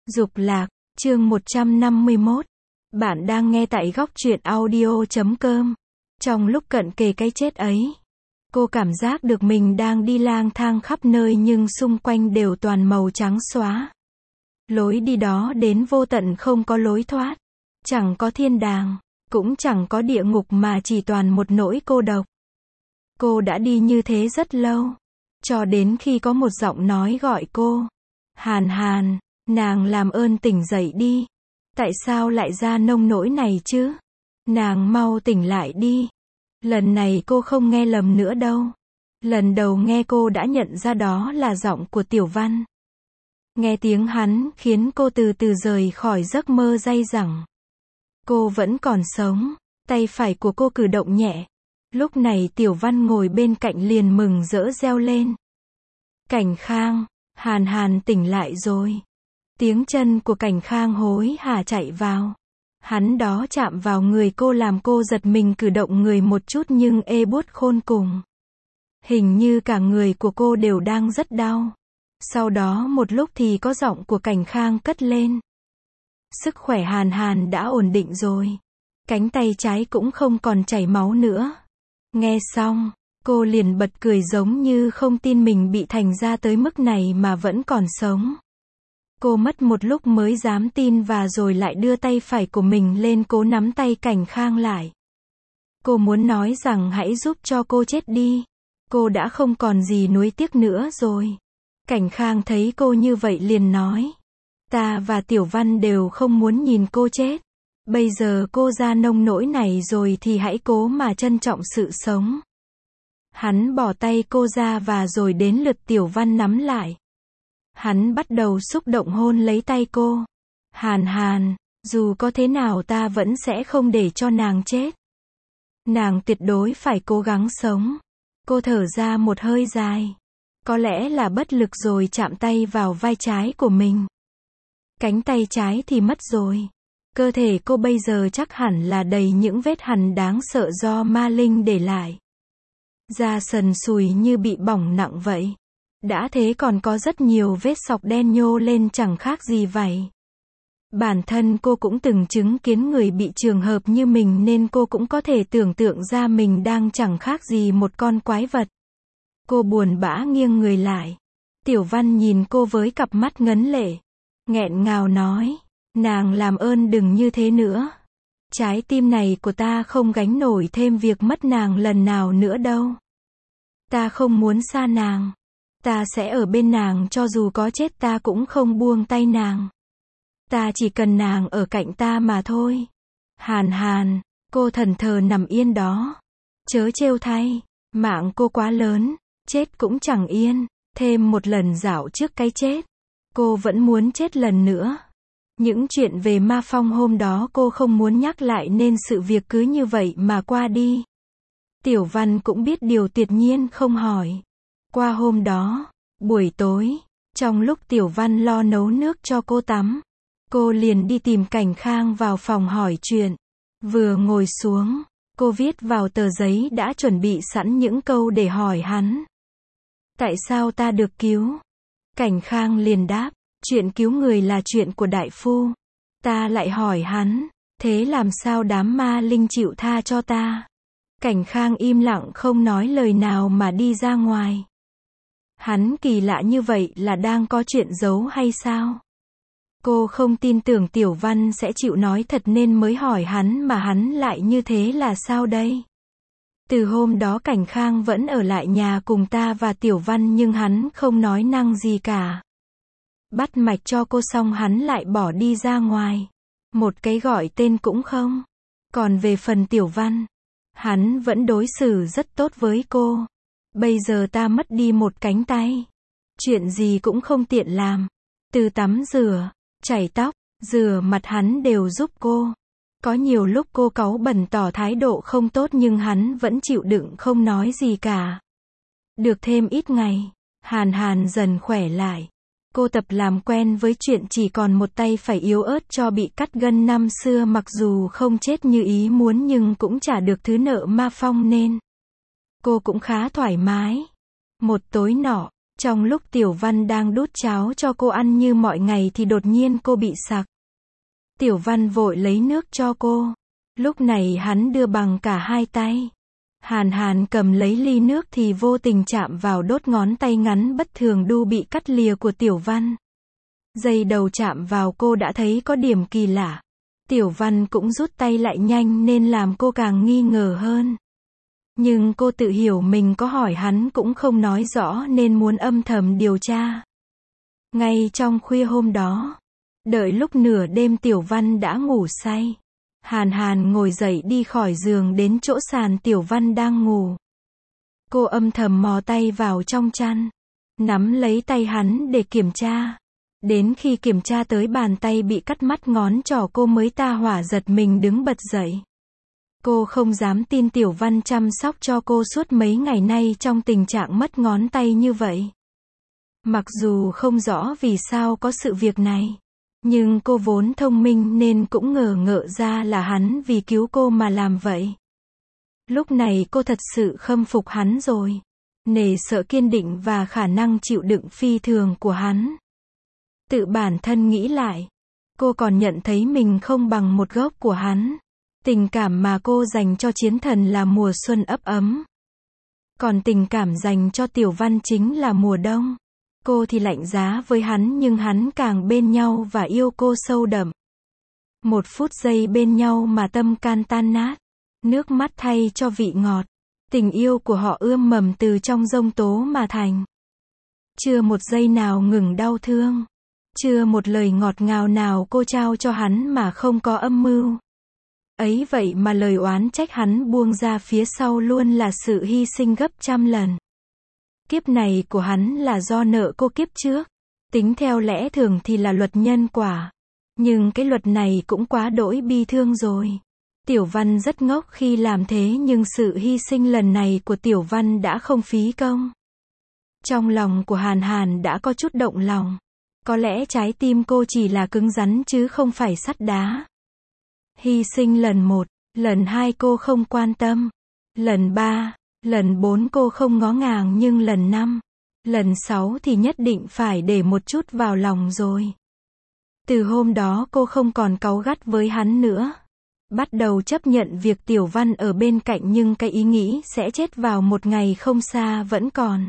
Dục lạc, chương 151. Bạn đang nghe tại góc truyện audio.com. Trong lúc cận kề cái chết ấy, cô cảm giác được mình đang đi lang thang khắp nơi nhưng xung quanh đều toàn màu trắng xóa. Lối đi đó đến vô tận không có lối thoát. Chẳng có thiên đàng, cũng chẳng có địa ngục mà chỉ toàn một nỗi cô độc. Cô đã đi như thế rất lâu, cho đến khi có một giọng nói gọi cô. Hàn Hàn, nàng làm ơn tỉnh dậy đi. Tại sao lại ra nông nỗi này chứ? Nàng mau tỉnh lại đi. Lần này cô không nghe lầm nữa đâu. Lần đầu nghe cô đã nhận ra đó là giọng của Tiểu Văn. Nghe tiếng hắn khiến cô từ từ rời khỏi giấc mơ day dẳng. Cô vẫn còn sống, tay phải của cô cử động nhẹ. Lúc này Tiểu Văn ngồi bên cạnh liền mừng rỡ reo lên. Cảnh Khang, Hàn Hàn tỉnh lại rồi. Tiếng chân của Cảnh Khang hối hả chạy vào. Hắn đó chạm vào người cô làm cô giật mình cử động người một chút nhưng ê buốt khôn cùng. Hình như cả người của cô đều đang rất đau. Sau đó một lúc thì có giọng của Cảnh Khang cất lên. Sức khỏe Hàn Hàn đã ổn định rồi. Cánh tay trái cũng không còn chảy máu nữa. Nghe xong, cô liền bật cười giống như không tin mình bị thành ra tới mức này mà vẫn còn sống. Cô mất một lúc mới dám tin và rồi lại đưa tay phải của mình lên cố nắm tay Cảnh Khang lại. Cô muốn nói rằng hãy giúp cho cô chết đi. Cô đã không còn gì nuối tiếc nữa rồi. Cảnh Khang thấy cô như vậy liền nói. Ta và Tiểu Văn đều không muốn nhìn cô chết. Bây giờ cô ra nông nỗi này rồi thì hãy cố mà trân trọng sự sống. Hắn bỏ tay cô ra và rồi đến lượt Tiểu Văn nắm lại. Hắn bắt đầu xúc động hôn lấy tay cô. Hàn Hàn, dù có thế nào ta vẫn sẽ không để cho nàng chết. Nàng tuyệt đối phải cố gắng sống. Cô thở ra một hơi dài. Có lẽ là bất lực rồi chạm tay vào vai trái của mình. Cánh tay trái thì mất rồi. Cơ thể cô bây giờ chắc hẳn là đầy những vết hằn đáng sợ do ma linh để lại. Da sần sùi như bị bỏng nặng vậy. Đã thế còn có rất nhiều vết sọc đen nhô lên chẳng khác gì vậy. Bản thân cô cũng từng chứng kiến người bị trường hợp như mình nên cô cũng có thể tưởng tượng ra mình đang chẳng khác gì một con quái vật. Cô buồn bã nghiêng người lại. Tiểu Văn nhìn cô với cặp mắt ngấn lệ. Nghẹn ngào nói. Nàng làm ơn đừng như thế nữa. Trái tim này của ta không gánh nổi thêm việc mất nàng lần nào nữa đâu. Ta không muốn xa nàng. Ta sẽ ở bên nàng cho dù có chết ta cũng không buông tay nàng. Ta chỉ cần nàng ở cạnh ta mà thôi. Hàn Hàn, cô thẫn thờ nằm yên đó. Chớ trêu thay, mạng cô quá lớn, chết cũng chẳng yên. Thêm một lần dạo trước cái chết. Cô vẫn muốn chết lần nữa. Những chuyện về Ma Phong hôm đó cô không muốn nhắc lại nên sự việc cứ như vậy mà qua đi. Tiểu Văn cũng biết điều tuyệt nhiên không hỏi. Qua hôm đó, buổi tối, trong lúc Tiểu Văn lo nấu nước cho cô tắm, cô liền đi tìm Cảnh Khang vào phòng hỏi chuyện. Vừa ngồi xuống, cô viết vào tờ giấy đã chuẩn bị sẵn những câu để hỏi hắn. Tại sao ta được cứu? Cảnh Khang liền đáp, chuyện cứu người là chuyện của đại phu. Ta lại hỏi hắn, thế làm sao đám ma linh chịu tha cho ta? Cảnh Khang im lặng không nói lời nào mà đi ra ngoài. Hắn kỳ lạ như vậy là đang có chuyện giấu hay sao? Cô không tin tưởng Tiểu Văn sẽ chịu nói thật nên mới hỏi hắn mà hắn lại như thế là sao đây? Từ hôm đó Cảnh Khang vẫn ở lại nhà cùng ta và Tiểu Văn nhưng hắn không nói năng gì cả. Bắt mạch cho cô xong hắn lại bỏ đi ra ngoài. Một cái gọi tên cũng không. Còn về phần Tiểu Văn, hắn vẫn đối xử rất tốt với cô. Bây giờ ta mất đi một cánh tay. Chuyện gì cũng không tiện làm. Từ tắm rửa, chải tóc, rửa mặt hắn đều giúp cô. Có nhiều lúc cô cáu bẩn tỏ thái độ không tốt nhưng hắn vẫn chịu đựng không nói gì cả. Được thêm ít ngày, Hàn Hàn dần khỏe lại. Cô tập làm quen với chuyện chỉ còn một tay phải yếu ớt cho bị cắt gân năm xưa mặc dù không chết như ý muốn nhưng cũng trả được thứ nợ Ma Phong nên cô cũng khá thoải mái. Một tối nọ, Trong lúc Tiểu Văn đang đút cháo cho cô ăn như mọi ngày thì đột nhiên cô bị sặc. Tiểu Văn vội lấy nước cho cô. Lúc này hắn đưa bằng cả hai tay. Hàn Hàn cầm lấy ly nước thì vô tình chạm vào đốt ngón tay ngắn bất thường đu bị cắt lìa của Tiểu Văn. Giây đầu chạm vào cô đã thấy có điểm kỳ lạ. Tiểu Văn cũng rút tay lại nhanh nên làm cô càng nghi ngờ hơn. Nhưng cô tự hiểu mình có hỏi hắn cũng không nói rõ nên muốn âm thầm điều tra. Ngay trong khuya hôm đó, đợi lúc nửa đêm Tiểu Văn đã ngủ say, Hàn Hàn ngồi dậy đi khỏi giường đến chỗ sàn Tiểu Văn đang ngủ. Cô âm thầm mò tay vào trong chăn, nắm lấy tay hắn để kiểm tra. Đến khi kiểm tra tới bàn tay bị cắt mắt ngón trỏ cô mới ta hỏa giật mình đứng bật dậy. Cô không dám tin Tiểu Văn chăm sóc cho cô suốt mấy ngày nay trong tình trạng mất ngón tay như vậy. Mặc dù không rõ vì sao có sự việc này, nhưng cô vốn thông minh nên cũng ngờ ngợ ra là hắn vì cứu cô mà làm vậy. Lúc này cô thật sự khâm phục hắn rồi. Nể sợ kiên định và khả năng chịu đựng phi thường của hắn. Tự bản thân nghĩ lại, cô còn nhận thấy mình không bằng một gốc của hắn. Tình cảm mà cô dành cho Chiến Thần là mùa xuân ấp ấm. Còn tình cảm dành cho Tiểu Văn chính là mùa đông. Cô thì lạnh giá với hắn nhưng hắn càng bên nhau và yêu cô sâu đậm. Một phút giây bên nhau mà tâm can tan nát. Nước mắt thay cho vị ngọt. Tình yêu của họ ươm mầm từ trong giông tố mà thành. Chưa một giây nào ngừng đau thương. Chưa một lời ngọt ngào nào cô trao cho hắn mà không có âm mưu. Ấy vậy mà lời oán trách hắn buông ra phía sau luôn là sự hy sinh gấp trăm lần. Kiếp này của hắn là do nợ cô kiếp trước. Tính theo lẽ thường thì là luật nhân quả. Nhưng cái luật này cũng quá đỗi bi thương rồi. Tiểu Văn rất ngốc khi làm thế nhưng sự hy sinh lần này của Tiểu Văn đã không phí công. Trong lòng của Hàn Hàn đã có chút động lòng. Có lẽ trái tim cô chỉ là cứng rắn chứ không phải sắt đá. Hy sinh lần 1, lần 2 cô không quan tâm. Lần 3, lần 4 cô không ngó ngàng nhưng lần 5, lần 6 thì nhất định phải để một chút vào lòng rồi. Từ hôm đó cô không còn cáu gắt với hắn nữa. Bắt đầu chấp nhận việc Tiểu Văn ở bên cạnh nhưng cái ý nghĩ sẽ chết vào một ngày không xa vẫn còn.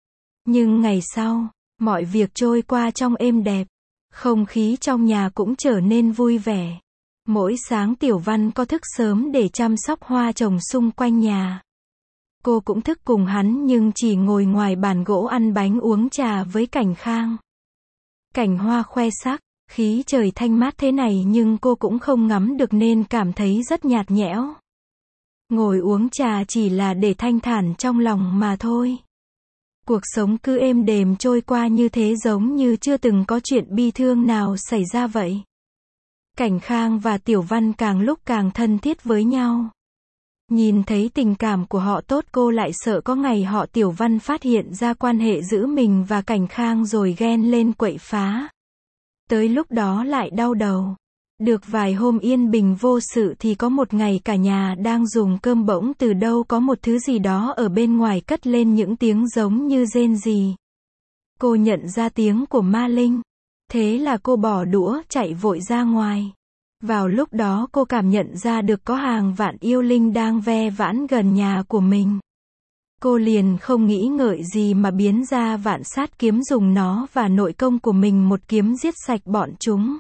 Nhưng ngày sau, mọi việc trôi qua trong êm đẹp. Không khí trong nhà cũng trở nên vui vẻ. Mỗi sáng Tiểu Văn có thức sớm để chăm sóc hoa trồng xung quanh nhà. Cô cũng thức cùng hắn nhưng chỉ ngồi ngoài bàn gỗ ăn bánh uống trà với Cảnh Khang. Cảnh hoa khoe sắc, khí trời thanh mát thế này nhưng cô cũng không ngắm được nên cảm thấy rất nhạt nhẽo. Ngồi uống trà chỉ là để thanh thản trong lòng mà thôi. Cuộc sống cứ êm đềm trôi qua như thế giống như chưa từng có chuyện bi thương nào xảy ra vậy. Cảnh Khang và Tiểu Văn càng lúc càng thân thiết với nhau. Nhìn thấy tình cảm của họ tốt cô lại sợ có ngày họ Tiểu Văn phát hiện ra quan hệ giữa mình và Cảnh Khang rồi ghen lên quậy phá. Tới lúc đó lại đau đầu. Được vài hôm yên bình vô sự thì có một ngày cả nhà đang dùng cơm bỗng từ đâu có một thứ gì đó ở bên ngoài cất lên những tiếng giống như rên rỉ. Cô nhận ra tiếng của ma linh. Thế là cô bỏ đũa chạy vội ra ngoài. Vào lúc đó cô cảm nhận ra được có hàng vạn yêu linh đang ve vãn gần nhà của mình. Cô liền không nghĩ ngợi gì mà biến ra vạn sát kiếm dùng nó và nội công của mình một kiếm giết sạch bọn chúng.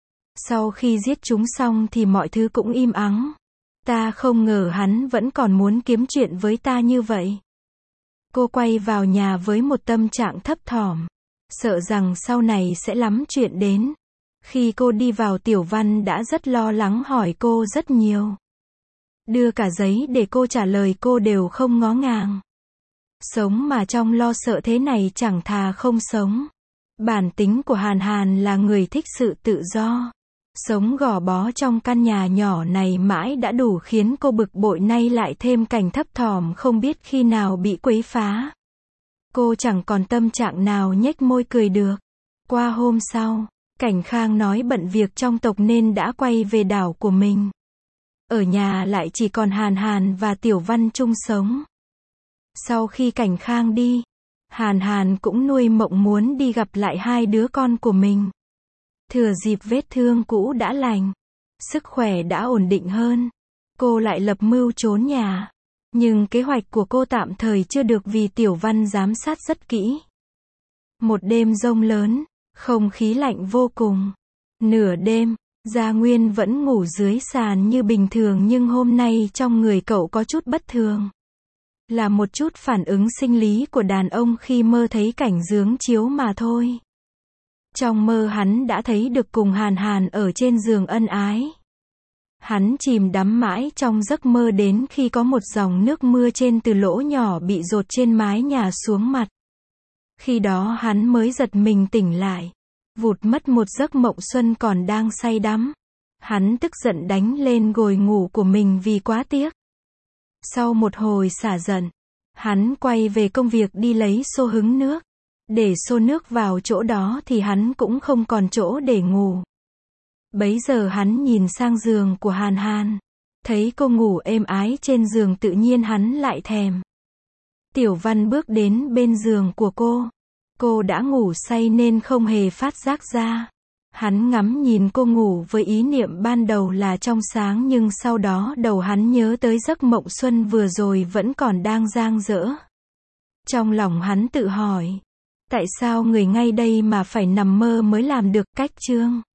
Sau khi giết chúng xong thì mọi thứ cũng im ắng. Ta không ngờ hắn vẫn còn muốn kiếm chuyện với ta như vậy. Cô quay vào nhà với một tâm trạng thấp thỏm. Sợ rằng sau này sẽ lắm chuyện đến. Khi cô đi vào Tiểu Văn đã rất lo lắng hỏi cô rất nhiều. Đưa cả giấy để cô trả lời cô đều không ngó ngàng. Sống mà trong lo sợ thế này chẳng thà không sống. Bản tính của Hàn Hàn là người thích sự tự do. Sống gò bó trong căn nhà nhỏ này mãi đã đủ khiến cô bực bội nay lại thêm cảnh thấp thỏm không biết khi nào bị quấy phá. Cô chẳng còn tâm trạng nào nhếch môi cười được. Qua hôm sau, Cảnh Khang nói bận việc trong tộc nên đã quay về đảo của mình. Ở nhà lại chỉ còn Hàn Hàn và Tiểu Văn chung sống. Sau khi Cảnh Khang đi, Hàn Hàn cũng nuôi mộng muốn đi gặp lại hai đứa con của mình. Thừa dịp vết thương cũ đã lành, sức khỏe đã ổn định hơn, cô lại lập mưu trốn nhà. Nhưng kế hoạch của cô tạm thời chưa được vì Tiểu Văn giám sát rất kỹ. Một đêm giông lớn, không khí lạnh vô cùng. Nửa đêm, Gia Nguyên vẫn ngủ dưới sàn như bình thường nhưng hôm nay trong người cậu có chút bất thường. Là một chút phản ứng sinh lý của đàn ông khi mơ thấy cảnh giường chiếu mà thôi. Trong mơ hắn đã thấy được cùng Hàn Hàn ở trên giường ân ái. Hắn chìm đắm mãi trong giấc mơ đến khi có một dòng nước mưa trên từ lỗ nhỏ bị dột trên mái nhà xuống mặt. Khi đó hắn mới giật mình tỉnh lại. Vụt mất một giấc mộng xuân còn đang say đắm. Hắn tức giận đánh lên gồi ngủ của mình vì quá tiếc. Sau một hồi xả giận, hắn quay về công việc đi lấy xô hứng nước. Để xô nước vào chỗ đó thì hắn cũng không còn chỗ để ngủ. Bấy giờ hắn nhìn sang giường của Hàn Hàn. Thấy cô ngủ êm ái trên giường tự nhiên hắn lại thèm. Tiểu Văn bước đến bên giường của cô. Cô đã ngủ say nên không hề phát giác ra. Hắn ngắm nhìn cô ngủ với ý niệm ban đầu là trong sáng nhưng sau đó đầu hắn nhớ tới giấc mộng xuân vừa rồi vẫn còn đang dang dở. Trong lòng hắn tự hỏi. Tại sao người ngay đây mà phải nằm mơ mới làm được cách chương?